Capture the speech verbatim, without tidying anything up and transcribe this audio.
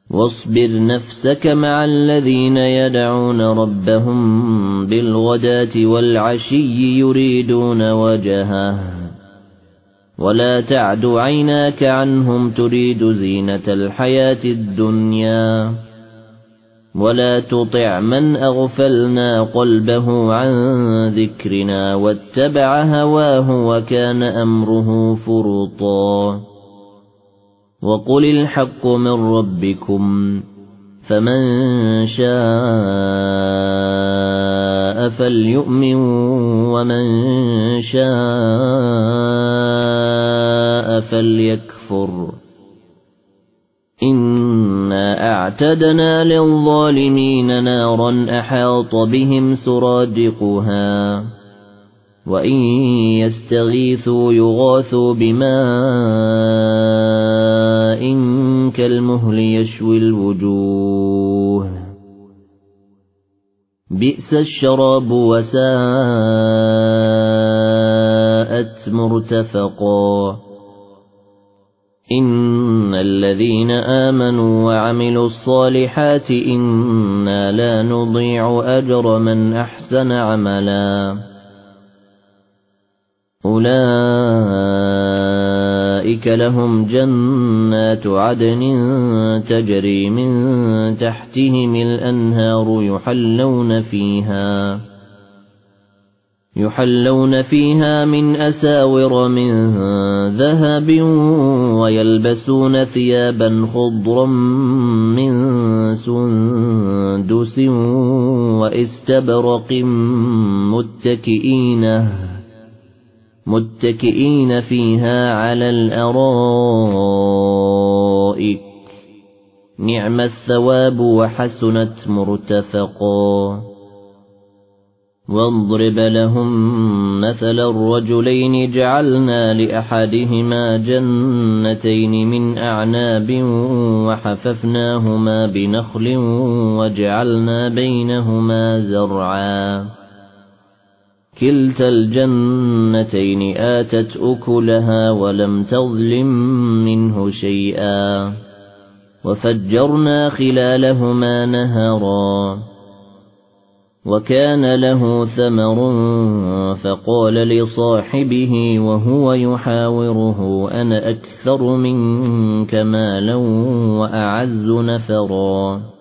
واصبر نفسك مع الذين يدعون ربهم بالغداة والعشي يريدون وجهه ولا تعد عيناك عنهم تريد زينة الحياة الدنيا ولا تطع من أغفلنا قلبه عن ذكرنا واتبع هواه وكان أمره فرطا وقل الحق من ربكم فمن شاء فليؤمن ومن شاء فليكفر إنا أعتدنا للظالمين نارا أحاط بهم سرادقها وإن يستغيثوا يغاثوا بماء كالمهل يشوي الوجوه بئس الشراب وساءت مرتفقا إن الذين آمنوا وعملوا الصالحات إنا لا نضيع أجر من أحسن عملا أولئك لهم جنات عدن تجري من تحتهم الأنهار يحلون فيها يحلون فيها من أساور من ذهب ويلبسون ثيابا خضرا من سندس وإستبرق متكئين متكئين فيها على الأرائك نعم الثواب وحسنت مرتفقا واضرب لهم مثل الرجلين جعلنا لأحدهما جنتين من أعناب وحففناهما بنخل وجعلنا بينهما زرعا كلتا الجنتين آتت أكلها ولم تظلم منه شيئا وفجرنا خلالهما نهرا وكان له ثمر فقال لصاحبه وهو يحاوره أنا أكثر منك مالا وأعز نفرا